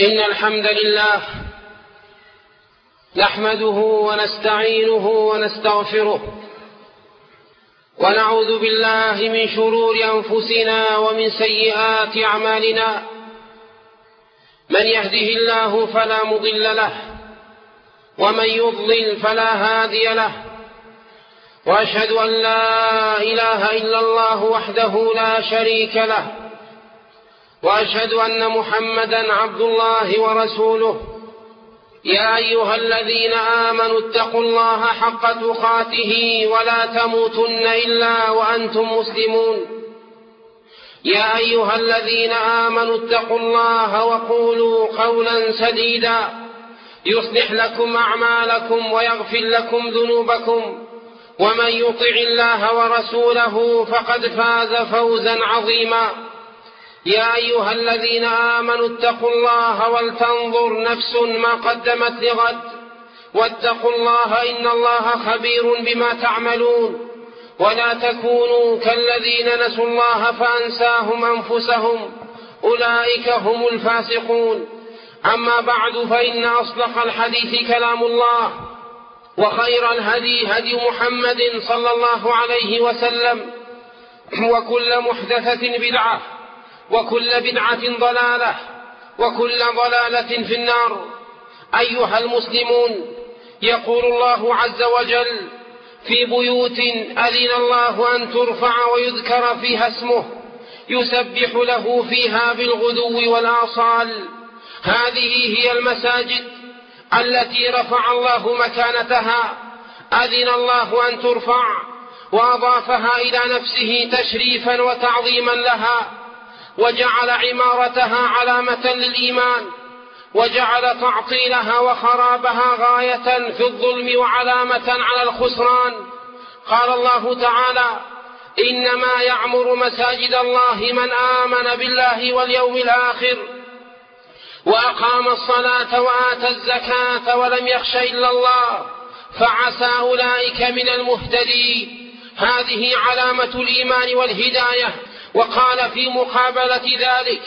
إن الحمد لله نحمده ونستعينه ونستغفره ونعوذ بالله من شرور أنفسنا ومن سيئات أعمالنا. من يهده الله فلا مضل له ومن يضلل فلا هادي له، وأشهد أن لا إله إلا الله وحده لا شريك له، وأشهد أن محمدا عبد الله ورسوله. يا أيها الذين آمنوا اتقوا الله حق تقاته ولا تموتن إلا وأنتم مسلمون. يا أيها الذين آمنوا اتقوا الله وقولوا قولا سديدا يصلح لكم أعمالكم ويغفر لكم ذنوبكم، ومن يطع الله ورسوله فقد فاز فوزا عظيما. يا أيها الذين آمنوا اتقوا الله ولتنظر نفس ما قدمت لغد، واتقوا الله إن الله خبير بما تعملون. ولا تكونوا كالذين نسوا الله فأنساهم أنفسهم، أولئك هم الفاسقون. أما بعد، فإن أصدق الحديث كلام الله، وخير الهدي هدي محمد صلى الله عليه وسلم، وكل محدثة بدعة، وكل بدعة ضلالة، وكل ضلالة في النار. أيها المسلمون، يقول الله عز وجل: في بيوت أذن الله أن ترفع ويذكر فيها اسمه يسبح له فيها بالغدو والآصال. هذه هي المساجد التي رفع الله مكانتها، أذن الله أن ترفع وأضافها إلى نفسه تشريفا وتعظيما لها، وجعل عمارتها علامة للإيمان، وجعل تعطيلها وخرابها غاية في الظلم وعلامة على الخسران. قال الله تعالى: إنما يعمر مساجد الله من آمن بالله واليوم الآخر وأقام الصلاة وآتى الزكاة ولم يخش إلا الله فعسى أولئك من المهتدين. هذه علامة الإيمان والهداية. وقال في مقابلة ذلك: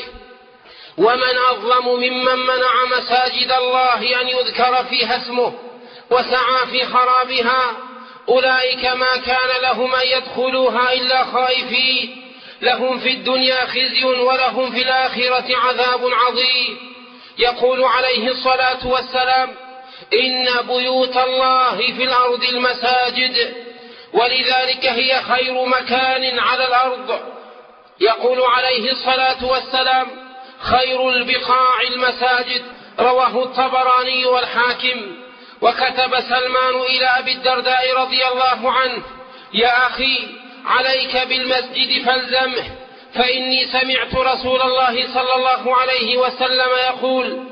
ومن أظلم ممن منع مساجد الله أن يذكر فيها اسمه وسعى في خرابها، أولئك ما كان لهم أن يدخلوها إلا خائفين، لهم في الدنيا خزي ولهم في الآخرة عذاب عظيم. يقول عليه الصلاة والسلام: إن بيوت الله في الأرض المساجد، ولذلك هي خير مكان على الأرض. يقول عليه الصلاة والسلام: خير البقاع المساجد. رواه الطبراني والحاكم. وكتب سلمان إلى أبي الدرداء رضي الله عنه: يا أخي، عليك بالمسجد فالزمه، فإني سمعت رسول الله صلى الله عليه وسلم يقول: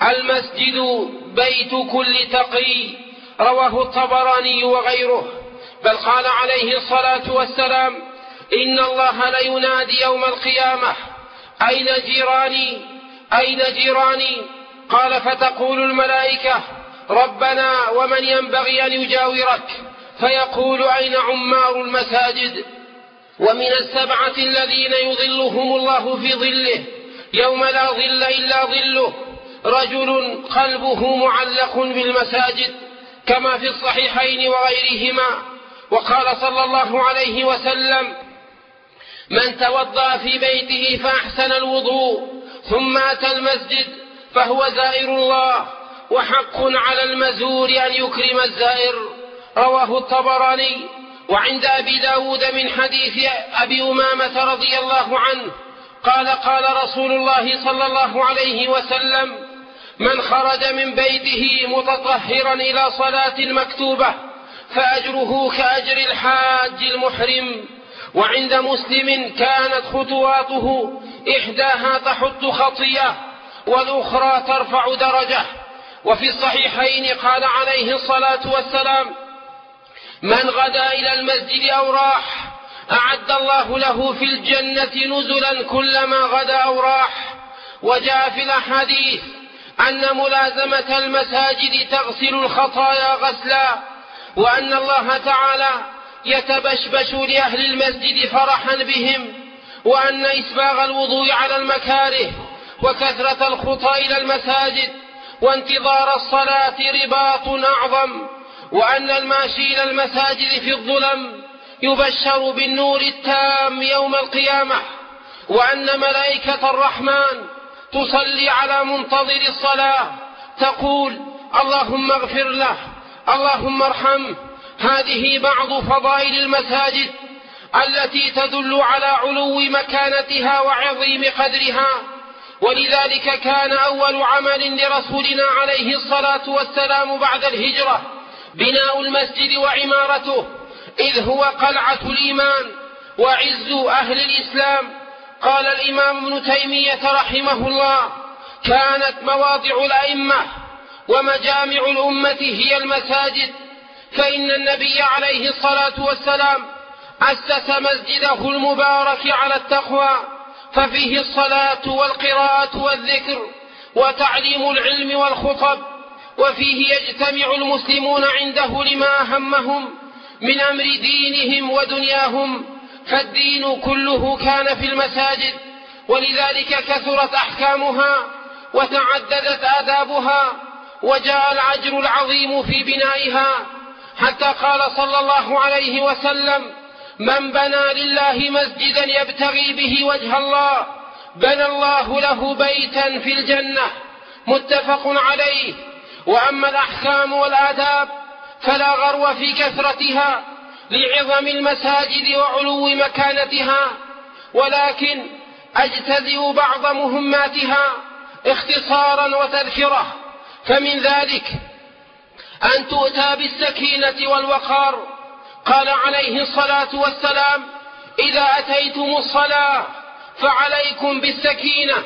المسجد بيت كل تقي. رواه الطبراني وغيره. بل قال عليه الصلاة والسلام: إن الله لينادي يوم القيامة: أين جيراني؟ أين جيراني؟ قال: فتقول الملائكة: ربنا ومن ينبغي أن يجاورك؟ فيقول: أين عمار المساجد؟ ومن السبعة الذين يظلهم الله في ظله يوم لا ظل إلا ظله رجل قلبه معلق بالمساجد، كما في الصحيحين وغيرهما. وقال صلى الله عليه وسلم: من توضأ في بيته فأحسن الوضوء ثم أتى المسجد فهو زائر الله، وحق على المزور أن يكرم الزائر. رواه الطبراني. وعند أبي داود من حديث أبي أمامة رضي الله عنه قال: قال رسول الله صلى الله عليه وسلم: من خرج من بيته متطهرا إلى صلاة المكتوبة فأجره كأجر الحاج المحرم. وعند مسلم: كانت خطواته إحداها تحط خطيئة والأخرى ترفع درجة. وفي الصحيحين قال عليه الصلاة والسلام: من غدا إلى المسجد أو راح أعد الله له في الجنة نزلا كلما غدا أو راح. وجاء في الأحاديث أن ملازمة المساجد تغسل الخطايا غسلا، وأن الله تعالى يتبشبش لأهل المسجد فرحا بهم، وأن إسباغ الوضوء على المكاره وكثرة الخطى إلى المساجد وانتظار الصلاة رباط أعظم، وأن الماشي إلى المساجد في الظلم يبشر بالنور التام يوم القيامة، وأن ملائكة الرحمن تصلي على منتظر الصلاة تقول اللهم اغفر له اللهم ارحمه. هذه بعض فضائل المساجد التي تدل على علو مكانتها وعظيم قدرها. ولذلك كان أول عمل لرسولنا عليه الصلاة والسلام بعد الهجرة بناء المسجد وعمارته، إذ هو قلعة الإيمان وعز أهل الإسلام. قال الإمام ابن تيمية رحمه الله: كانت مواضع الأئمة ومجامع الأمة هي المساجد، فإن النبي عليه الصلاة والسلام أسس مسجده المبارك على التقوى، ففيه الصلاة والقراءة والذكر وتعليم العلم والخطب، وفيه يجتمع المسلمون عنده لما أهمهم من أمر دينهم ودنياهم، فالدين كله كان في المساجد، ولذلك كثرت أحكامها وتعددت آدابها وجاء الأجر العظيم في بنائها، حتى قال صلى الله عليه وسلم: من بنى لله مسجدا يبتغي به وجه الله بنى الله له بيتا في الجنة، متفق عليه. وأما الأحكام والآداب فلا غرو في كثرتها لعظم المساجد وعلو مكانتها، ولكن أجتزئ بعض مهماتها اختصارا وتذكرة. فمن ذلك أن تؤتى بالسكينة والوقار. قال عليه الصلاة والسلام: إذا أتيتم الصلاة فعليكم بالسكينة.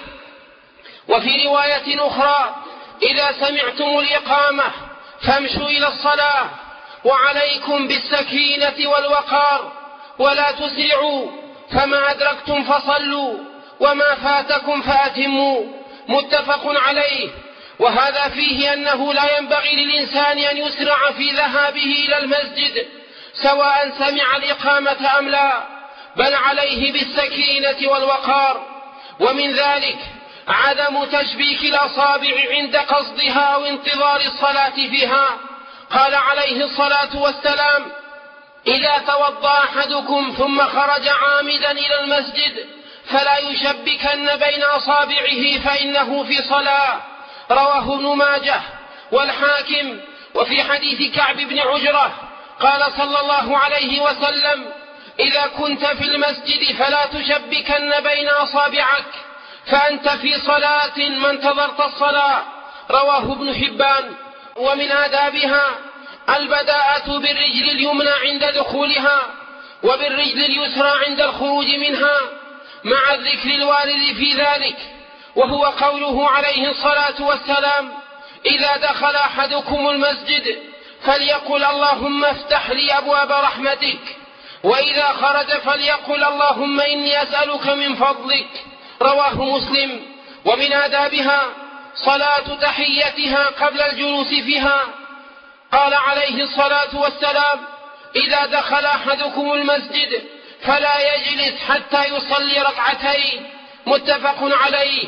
وفي رواية أخرى: إذا سمعتم الإقامة فامشوا إلى الصلاة وعليكم بالسكينة والوقار، ولا تسرعوا، فما أدركتم فصلوا وما فاتكم فأتموا، متفق عليه. وهذا فيه أنه لا ينبغي للإنسان أن يسرع في ذهابه إلى المسجد سواء سمع الإقامة أم لا، بل عليه بالسكينة والوقار. ومن ذلك عدم تشبيك الأصابع عند قصدها أو انتظار الصلاة فيها. قال عليه الصلاة والسلام: إذا توضأ أحدكم ثم خرج عامدا إلى المسجد فلا يشبكن بين أصابعه فإنه في صلاة، رواه ابن ماجه والحاكم. وفي حديث كعب بن عجرة قال صلى الله عليه وسلم: إذا كنت في المسجد فلا تشبكن بين أصابعك فأنت في صلاة ما انتظرت الصلاة، رواه ابن حبان. ومن آدابها البداءة بالرجل اليمنى عند دخولها وبالرجل اليسرى عند الخروج منها، مع الذكر الوارد في ذلك، وهو قوله عليه الصلاة والسلام: إذا دخل أحدكم المسجد فليقل اللهم افتح لي أبواب رحمتك، وإذا خرج فليقل اللهم إني أسألك من فضلك، رواه مسلم. ومن آدابها صلاة تحيتها قبل الجلوس فيها. قال عليه الصلاة والسلام: إذا دخل أحدكم المسجد فلا يجلس حتى يصلي ركعتين، متفق عليه.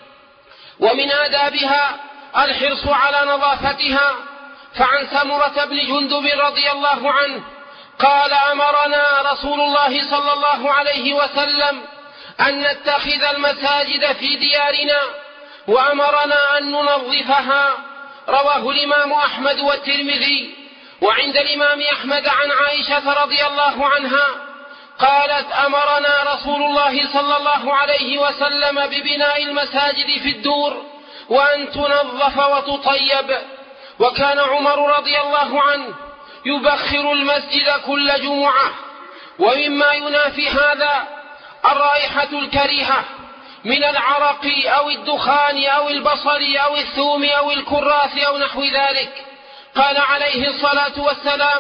ومن آدابها الحرص على نظافتها، فعن سمرة بن جندب رضي الله عنه قال: أمرنا رسول الله صلى الله عليه وسلم أن نتخذ المساجد في ديارنا، وأمرنا أن ننظفها، رواه الإمام أحمد والترمذي. وعند الإمام أحمد عن عائشة رضي الله عنها قالت: أمرنا رسول الله صلى الله عليه وسلم ببناء المساجد في الدور وأن تنظف وتطيب. وكان عمر رضي الله عنه يبخر المسجد كل جمعة. ومما ينافي هذا الرائحة الكريهة من العرق أو الدخان أو البصل أو الثوم أو الكراث أو نحو ذلك. قال عليه الصلاة والسلام: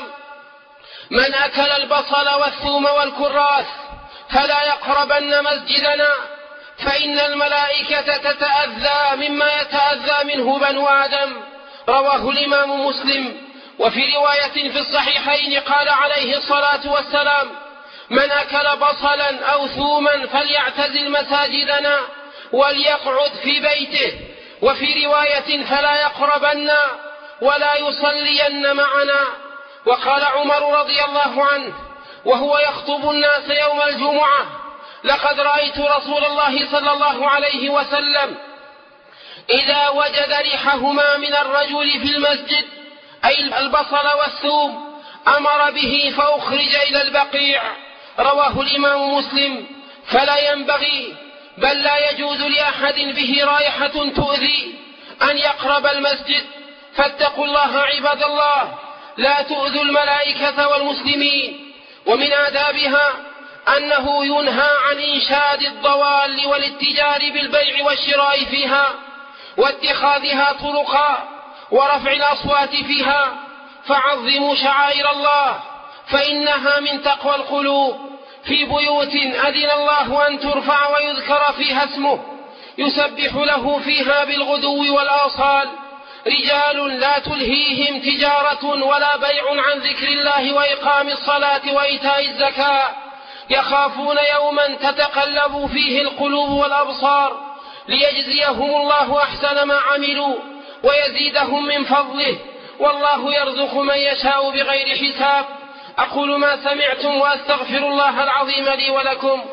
من أكل البصل والثوم والكراث فلا يقربن مسجدنا، فإن الملائكة تتأذى مما يتأذى منه بنو آدم، رواه الإمام مسلم. وفي رواية في الصحيحين قال عليه الصلاة والسلام: من أكل بصلا أو ثوما فليعتزل مساجدنا وليقعد في بيته، وفي رواية فلا يقربن ولا يصلين معنا. وقال عمر رضي الله عنه وهو يخطب الناس يوم الجمعة: لقد رأيت رسول الله صلى الله عليه وسلم إذا وجد ريحهما من الرجل في المسجد، أي البصل والثوم، أمر به فأخرج إلى البقيع. رواه الإمام مسلم. فلا ينبغي بل لا يجوز لأحد به رائحة تؤذي أن يقرب المسجد. فاتقوا الله عباد الله، لا تؤذوا الملائكة والمسلمين. ومن آدابها أنه ينهى عن إنشاد الضوال والاتجار بالبيع والشراء فيها واتخاذها طرقا ورفع الأصوات فيها. فعظموا شعائر الله فإنها من تقوى القلوب. في بيوت أذن الله أن ترفع ويذكر فيها اسمه يسبح له فيها بالغدو والآصال رجال لا تلهيهم تجارة ولا بيع عن ذكر الله وإقام الصلاة وإيتاء الزكاة يخافون يوما تتقلب فيه القلوب والأبصار ليجزيهم الله أحسن ما عملوا ويزيدهم من فضله، والله يرزق من يشاء بغير حساب. أقول ما سمعتم وأستغفر الله العظيم لي ولكم.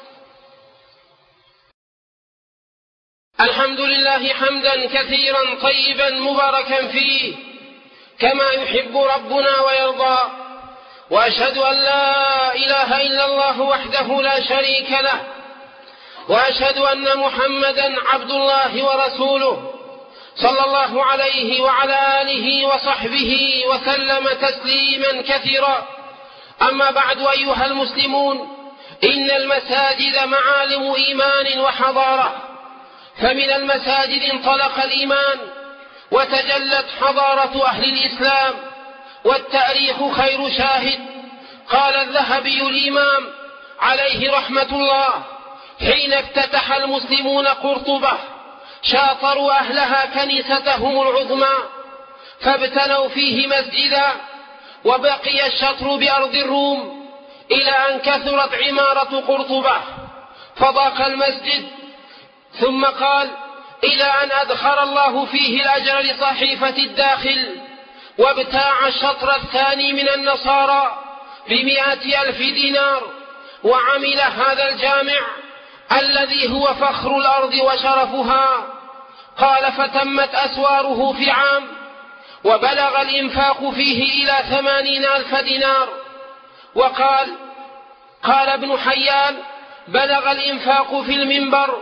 الحمد لله حمدا كثيرا طيبا مباركا فيه كما يحب ربنا ويرضى، وأشهد أن لا إله إلا الله وحده لا شريك له، وأشهد أن محمدا عبد الله ورسوله صلى الله عليه وعلى آله وصحبه وسلم تسليما كثيرا. أما بعد، أيها المسلمون، إن المساجد معالم إيمان وحضارة، فمن المساجد انطلق الإيمان وتجلت حضارة أهل الإسلام، والتاريخ خير شاهد. قال الذهبي الإمام عليه رحمة الله حين افتتح المسلمون قرطبة شاطروا أهلها كنيستهم العظمى فابتنوا فيه مسجدا، وبقي الشطر بأرض الروم إلى أن كثرت عمارة قرطبة فضاق المسجد. ثم قال: إلى أن أدخر الله فيه الأجر لصحيفة الداخل، وابتاع الشطر الثاني من النصارى ب100,000 دينار، وعمل هذا الجامع الذي هو فخر الأرض وشرفها. قال: فتمت أسواره في عام، وبلغ الإنفاق فيه إلى 80,000 دينار. وقال ابن حيان: بلغ الإنفاق في المنبر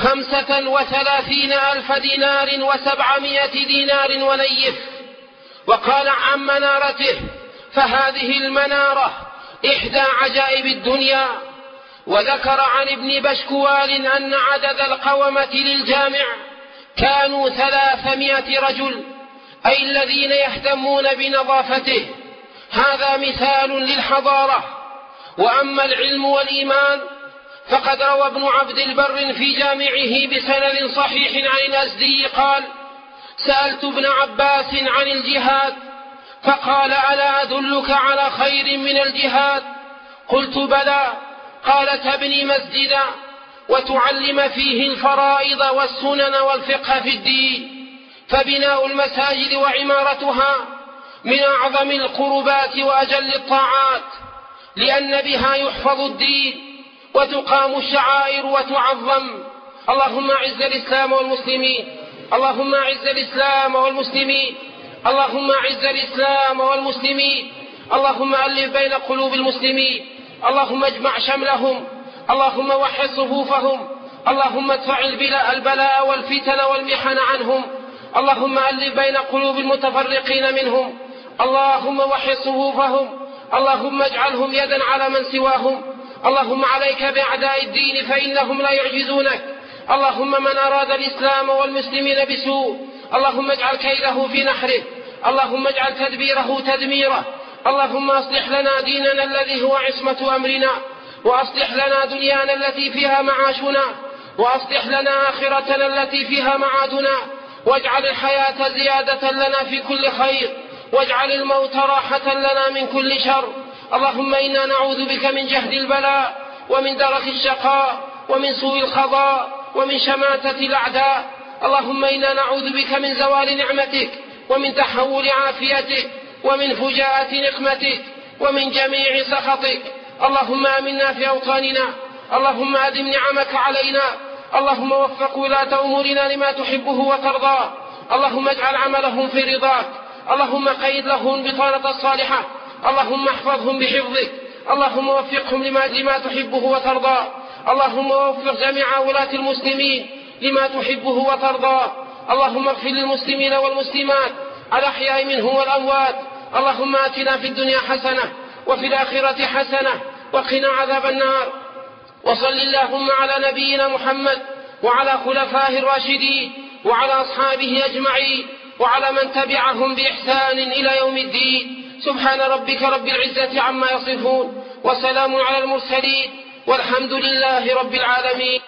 35,000 دينار و700 دينار ونيف. وقال عن منارته: فهذه المنارة إحدى عجائب الدنيا. وذكر عن ابن بشكوال أن عدد القومة للجامع كانوا 300 رجل، أي الذين يهتمون بنظافته. هذا مثال للحضارة. وأما العلم والإيمان فقد روى ابن عبد البر في جامعه بسند صحيح عن الأزدي قال: سألت ابن عباس عن الجهاد فقال: ألا أدلك على خير من الجهاد؟ قلت: بلى. قال: تبني مسجدا وتعلم فيه الفرائض والسنن والفقه في الدين. فبناء المساجد وعمارتها من أعظم القربات وأجل الطاعات، لأن بها يحفظ الدين وتقام الشعائر وتعظم. اللهم أعز الإسلام والمسلمين، اللهم أعز الإسلام والمسلمين، اللهم أعز الإسلام والمسلمين، اللهم ألف بين قلوب المسلمين، اللهم اجمع شملهم، اللهم وحد صفوفهم، اللهم ادفع البلاء والفتن والمحن عنهم، اللهم ألف بين قلوب المتفرقين منهم، اللهم وحد صفوفهم، اللهم اجعلهم يدا على من سواهم. اللهم عليك بأعداء الدين فإنهم لا يعجزونك. اللهم من أراد الإسلام والمسلمين بسوء اللهم اجعل كيده في نحره، اللهم اجعل تدبيره تدميره. اللهم أصلح لنا ديننا الذي هو عصمة أمرنا، وأصلح لنا دنيانا التي فيها معاشنا، وأصلح لنا آخرتنا التي فيها معادنا، واجعل الحياة زيادة لنا في كل خير، واجعل الموت راحة لنا من كل شر. اللهم إنا نعوذ بك من جهد البلاء ومن درك الشقاء ومن سوء القضاء ومن شماتة الأعداء. اللهم إنا نعوذ بك من زوال نعمتك ومن تحول عافيتك ومن فجاءة نقمتك ومن جميع سخطك. اللهم آمنا في أوطاننا، اللهم أدم نعمك علينا، اللهم وفق ولاة أمورنا لما تحبه وترضاه، اللهم اجعل عملهم في رضاك، اللهم قيد لهم بطانة الصالحة، اللهم احفظهم بحفظك، اللهم وفقهم لما تحبه وترضاه، اللهم وفق جميع ولاة المسلمين لما تحبه وترضاه. اللهم اغفر للمسلمين والمسلمات الأحياء منهم والأموات. اللهم آتنا في الدنيا حسنة وفي الآخرة حسنة وقنا عذاب النار. وصل اللهم على نبينا محمد وعلى خلفائه الراشدين وعلى أصحابه أجمعين وعلى من تبعهم بإحسان إلى يوم الدين. سبحان ربك رب العزة عما يصفون وسلام على المرسلين والحمد لله رب العالمين.